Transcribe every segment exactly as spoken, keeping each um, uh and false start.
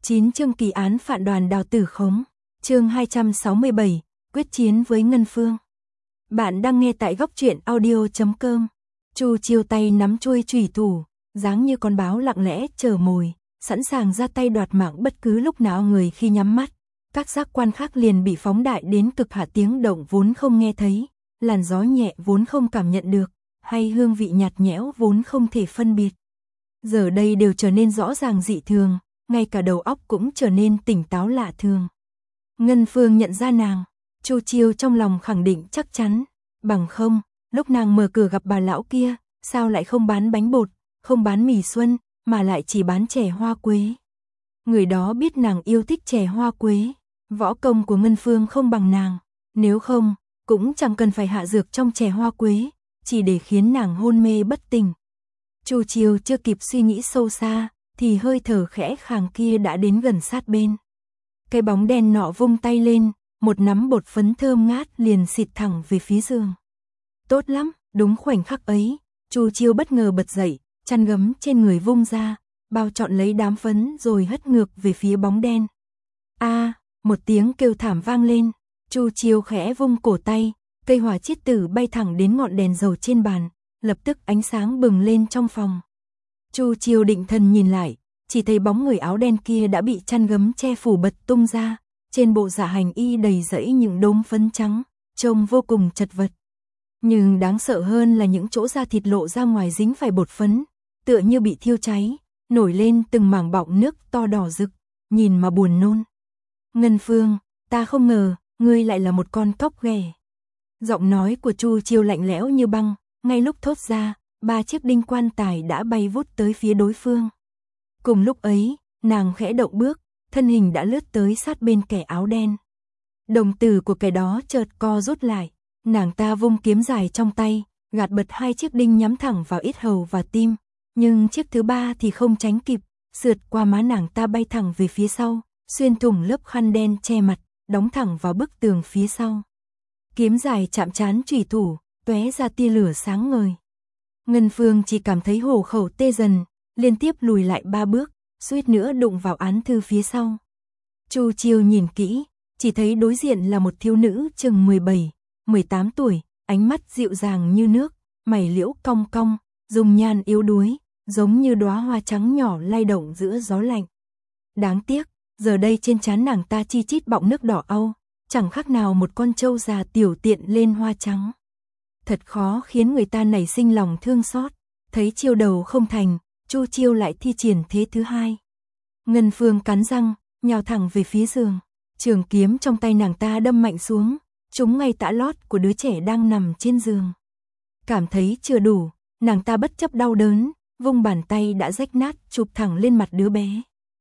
chín chương kỳ án phản đoàn Đào Tử Khống. Chương hai trăm sáu mươi bảy, quyết chiến với Ngân Phương. Bạn đang nghe tại góc truyện audio chấm com. Chu Chiêu tay nắm chuôi chủy thủ, dáng như con báo lặng lẽ chờ mồi, sẵn sàng ra tay đoạt mạng bất cứ lúc nào người khi nhắm mắt. Các giác quan khác liền bị phóng đại đến cực hạ, tiếng động vốn không nghe thấy, làn gió nhẹ vốn không cảm nhận được, hay hương vị nhạt nhẽo vốn không thể phân biệt. Giờ đây đều trở nên rõ ràng dị thường, ngay cả đầu óc cũng trở nên tỉnh táo lạ thường. Ngân Phương nhận ra nàng, Chu Chiêu trong lòng khẳng định chắc chắn, bằng không, lúc nàng mở cửa gặp bà lão kia, sao lại không bán bánh bột, không bán mì xuân, mà lại chỉ bán chè hoa quế. Người đó biết nàng yêu thích chè hoa quế, võ công của Ngân Phương không bằng nàng, nếu không, cũng chẳng cần phải hạ dược trong chè hoa quế, chỉ để khiến nàng hôn mê bất tỉnh. Chu Chiêu chưa kịp suy nghĩ sâu xa, thì hơi thở khẽ khàng kia đã đến gần sát bên. Cái bóng đen nọ vung tay lên, một nắm bột phấn thơm ngát liền xịt thẳng về phía giường. Tốt lắm, đúng khoảnh khắc ấy, Chu Chiêu bất ngờ bật dậy, chăn gấm trên người vung ra, bao trọn lấy đám phấn rồi hất ngược về phía bóng đen. A, à, một tiếng kêu thảm vang lên, Chu Chiêu khẽ vung cổ tay, cây hỏa chiết tử bay thẳng đến ngọn đèn dầu trên bàn, lập tức ánh sáng bừng lên trong phòng. Chu Chiêu định thần nhìn lại, chỉ thấy bóng người áo đen kia đã bị chăn gấm che phủ bật tung ra, trên bộ dạ hành y đầy rẫy những đốm phấn trắng, trông vô cùng chật vật. Nhưng đáng sợ hơn là những chỗ da thịt lộ ra ngoài dính phải bột phấn, tựa như bị thiêu cháy, nổi lên từng mảng bọng nước to đỏ rực, nhìn mà buồn nôn. Ngân Phương, ta không ngờ, ngươi lại là một con cóc ghẻ. Giọng nói của Chu Chiêu lạnh lẽo như băng, ngay lúc thốt ra, ba chiếc đinh quan tài đã bay vút tới phía đối phương. Cùng lúc ấy, nàng khẽ động bước, thân hình đã lướt tới sát bên kẻ áo đen. Đồng tử của kẻ đó chợt co rút lại, nàng ta vung kiếm dài trong tay, gạt bật hai chiếc đinh nhắm thẳng vào yết hầu và tim, nhưng chiếc thứ ba thì không tránh kịp, sượt qua má nàng ta bay thẳng về phía sau, xuyên thủng lớp khăn đen che mặt, đóng thẳng vào bức tường phía sau. Kiếm dài chạm trán chủy thủ, tóe ra tia lửa sáng ngời. Ngân Phương chỉ cảm thấy hổ khẩu tê dần, liên tiếp lùi lại ba bước, suýt nữa đụng vào án thư phía sau. Chu Chiêu nhìn kỹ, chỉ thấy đối diện là một thiếu nữ chừng mười bảy, mười tám tuổi, ánh mắt dịu dàng như nước, mày liễu cong cong, dung nhan yếu đuối, giống như đóa hoa trắng nhỏ lay động giữa gió lạnh. Đáng tiếc, giờ đây trên trán nàng ta chi chít bọng nước đỏ au, chẳng khác nào một con trâu già tiểu tiện lên hoa trắng. Thật khó khiến người ta nảy sinh lòng thương xót. Thấy chiêu đầu không thành, Chu Chiêu lại thi triển thế thứ hai. Ngân Phương cắn răng, nhào thẳng về phía giường. Trường kiếm trong tay nàng ta đâm mạnh xuống, trúng ngay tã lót của đứa trẻ đang nằm trên giường. Cảm thấy chưa đủ, nàng ta bất chấp đau đớn, vung bàn tay đã rách nát chụp thẳng lên mặt đứa bé.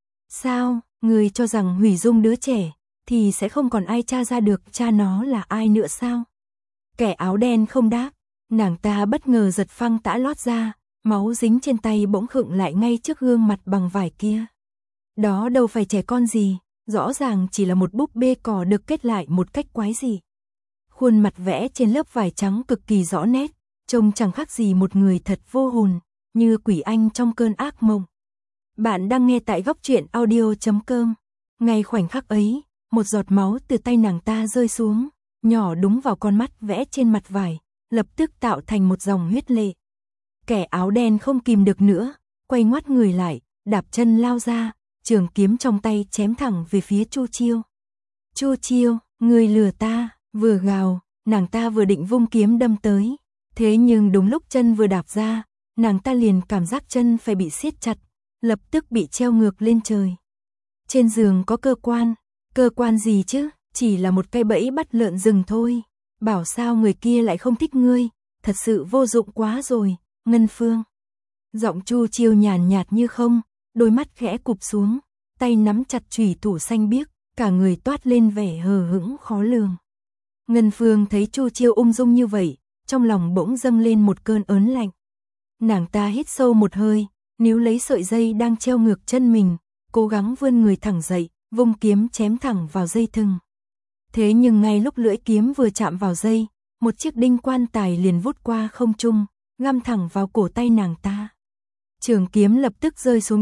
Sao, người cho rằng hủy dung đứa trẻ, thì sẽ không còn ai tra ra được cha nó là ai nữa sao? Kẻ áo đen không đáp, nàng ta bất ngờ giật phăng tã lót ra, máu dính trên tay bỗng khựng lại ngay trước gương mặt bằng vải kia. Đó đâu phải trẻ con gì, rõ ràng chỉ là một búp bê cỏ được kết lại một cách quái dị. Khuôn mặt vẽ trên lớp vải trắng cực kỳ rõ nét, trông chẳng khác gì một người thật vô hồn, như quỷ anh trong cơn ác mộng. Bạn đang nghe tại góc truyện audio chấm com. Ngay khoảnh khắc ấy, một giọt máu từ tay nàng ta rơi xuống, nhỏ đúng vào con mắt vẽ trên mặt vải, lập tức tạo thành một dòng huyết lệ. Kẻ áo đen không kìm được nữa, quay ngoắt người lại, đạp chân lao ra, trường kiếm trong tay chém thẳng về phía Chu Chiêu. Chu Chiêu, ngươi lừa ta, vừa gào, nàng ta vừa định vung kiếm đâm tới. Thế nhưng đúng lúc chân vừa đạp ra, nàng ta liền cảm giác chân phải bị siết chặt, lập tức bị treo ngược lên trời. Trên giường có cơ quan, cơ quan gì chứ, chỉ là một cây bẫy bắt lợn rừng thôi. Bảo sao người kia lại không thích ngươi, thật sự vô dụng quá rồi, Ngân Phương. Giọng Chu Chiêu nhàn nhạt như không, đôi mắt khẽ cụp xuống, tay nắm chặt chủy thủ xanh biếc, cả người toát lên vẻ hờ hững khó lường. Ngân Phương thấy Chu Chiêu ung dung như vậy, trong lòng bỗng dâng lên một cơn ớn lạnh. Nàng ta hít sâu một hơi, níu lấy sợi dây đang treo ngược chân mình, cố gắng vươn người thẳng dậy, vung kiếm chém thẳng vào dây thừng. Thế nhưng ngay lúc lưỡi kiếm vừa chạm vào dây, một chiếc đinh quan tài liền vút qua không trung, găm thẳng vào cổ tay nàng ta. Trường kiếm lập tức rơi xuống đất,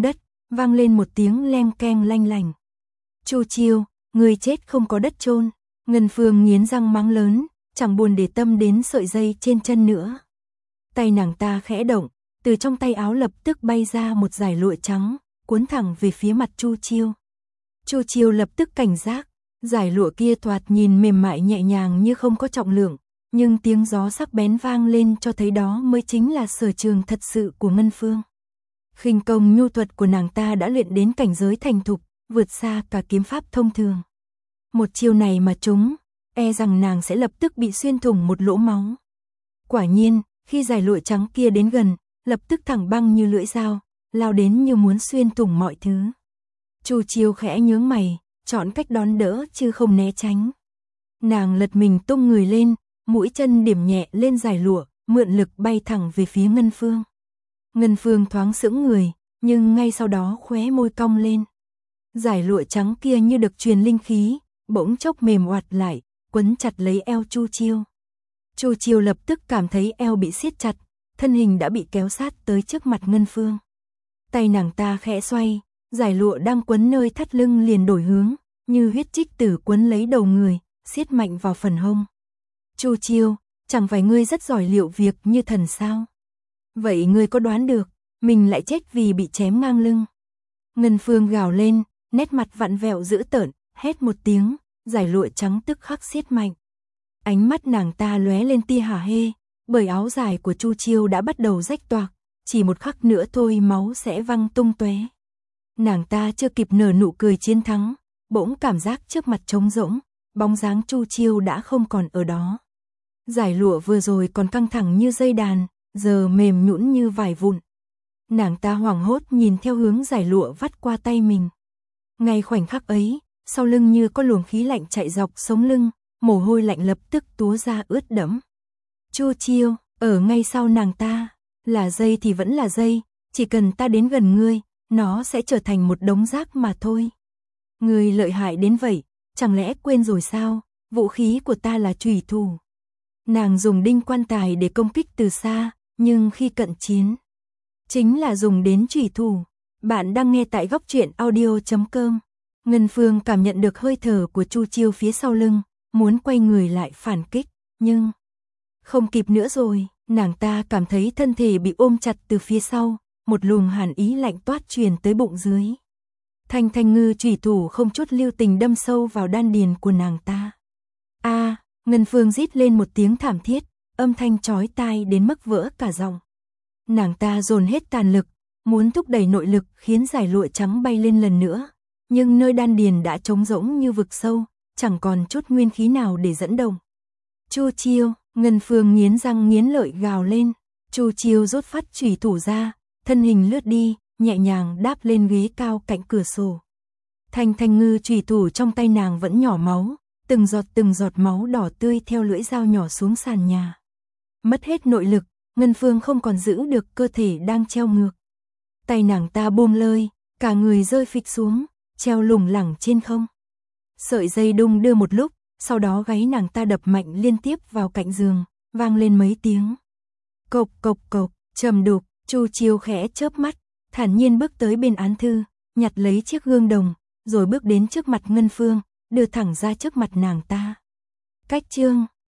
vang lên một tiếng leng keng lanh lành. Chu Chiêu, người chết không có đất chôn. Ngân Phương nghiến răng mắng lớn, chẳng buồn để tâm đến sợi dây trên chân nữa. Tay nàng ta khẽ động, từ trong tay áo lập tức bay ra một dải lụa trắng, cuốn thẳng về phía mặt Chu Chiêu. Chu Chiêu lập tức cảnh giác, dải lụa kia thoạt nhìn mềm mại nhẹ nhàng như không có trọng lượng, nhưng tiếng gió sắc bén vang lên cho thấy đó mới chính là sở trường thật sự của Ngân Phương. Khinh công nhu thuật của nàng ta đã luyện đến cảnh giới thành thục, vượt xa cả kiếm pháp thông thường. Một chiêu này mà trúng, e rằng nàng sẽ lập tức bị xuyên thủng một lỗ máu. Quả nhiên, khi dải lụa trắng kia đến gần, lập tức thẳng băng như lưỡi dao, lao đến như muốn xuyên thủng mọi thứ. Chu Chiêu khẽ nhướng mày, chọn cách đón đỡ chứ không né tránh. Nàng lật mình tung người lên, mũi chân điểm nhẹ lên dải lụa, mượn lực bay thẳng về phía Ngân Phương. Ngân Phương thoáng sững người, nhưng ngay sau đó khóe môi cong lên. Dải lụa trắng kia như được truyền linh khí, bỗng chốc mềm oặt lại, quấn chặt lấy eo Chu Chiêu. Chu Chiêu lập tức cảm thấy eo bị siết chặt, thân hình đã bị kéo sát tới trước mặt Ngân Phương. Tay nàng ta khẽ xoay, dải lụa đang quấn nơi thắt lưng liền đổi hướng, như huyết trích tử quấn lấy đầu người, siết mạnh vào phần hông. Chu Chiêu, chẳng phải ngươi rất giỏi liệu việc như thần sao? Vậy ngươi có đoán được, mình lại chết vì bị chém ngang lưng? Ngân Phương gào lên, nét mặt vặn vẹo dữ tợn, hét một tiếng, dải lụa trắng tức khắc siết mạnh. Ánh mắt nàng ta lóe lên tia hả hê, bởi áo dài của Chu Chiêu đã bắt đầu rách toạc, chỉ một khắc nữa thôi máu sẽ văng tung tóe. Nàng ta chưa kịp nở nụ cười chiến thắng, bỗng cảm giác trước mặt trống rỗng, bóng dáng Chu Chiêu đã không còn ở đó. Dải lụa vừa rồi còn căng thẳng như dây đàn, giờ mềm nhũn như vải vụn. Nàng ta hoảng hốt nhìn theo hướng dải lụa vắt qua tay mình. Ngay khoảnh khắc ấy, sau lưng như có luồng khí lạnh chạy dọc sống lưng, mồ hôi lạnh lập tức túa ra ướt đẫm. Chu Chiêu, ở ngay sau nàng ta, là dây thì vẫn là dây, chỉ cần ta đến gần ngươi, nó sẽ trở thành một đống rác mà thôi. Ngươi lợi hại đến vậy, chẳng lẽ quên rồi sao, vũ khí của ta là chùy thủ. Nàng dùng đinh quan tài để công kích từ xa, nhưng khi cận chiến, chính là dùng đến chùy thủ. Bạn đang nghe tại góc truyện audio chấm com. Ngân Phương cảm nhận được hơi thở của Chu Chiêu phía sau lưng, muốn quay người lại phản kích, nhưng không kịp nữa rồi, nàng ta cảm thấy thân thể bị ôm chặt từ phía sau, một luồng hàn ý lạnh toát truyền tới bụng dưới. Thanh thanh ngư chủy thủ không chút lưu tình đâm sâu vào đan điền của nàng ta. A, à, Ngân Phương rít lên một tiếng thảm thiết, âm thanh chói tai đến mức vỡ cả giọng. Nàng ta dồn hết tàn lực, muốn thúc đẩy nội lực khiến dải lụa trắng bay lên lần nữa, nhưng nơi đan điền đã trống rỗng như vực sâu, chẳng còn chút nguyên khí nào để dẫn động. Chu Chiêu, Ngân Phương nghiến răng nghiến lợi gào lên. Chu Chiêu rút phát chủy thủ ra, thân hình lướt đi, nhẹ nhàng đáp lên ghế cao cạnh cửa sổ. Thanh thanh ngư chủy thủ trong tay nàng vẫn nhỏ máu, từng giọt từng giọt máu đỏ tươi theo lưỡi dao nhỏ xuống sàn nhà. Mất hết nội lực, Ngân Phương không còn giữ được cơ thể đang treo ngược. Tay nàng ta buông lơi, cả người rơi phịch xuống, treo lủng lẳng trên không. Sợi dây đung đưa một lúc, sau đó gáy nàng ta đập mạnh liên tiếp vào cạnh giường, vang lên mấy tiếng. Cộc cộc cộc, trầm đục. Chu Chiêu khẽ chớp mắt, thản nhiên bước tới bên án thư, nhặt lấy chiếc gương đồng, rồi bước đến trước mặt Ngân Phương, đưa thẳng ra trước mặt nàng ta. Cách chương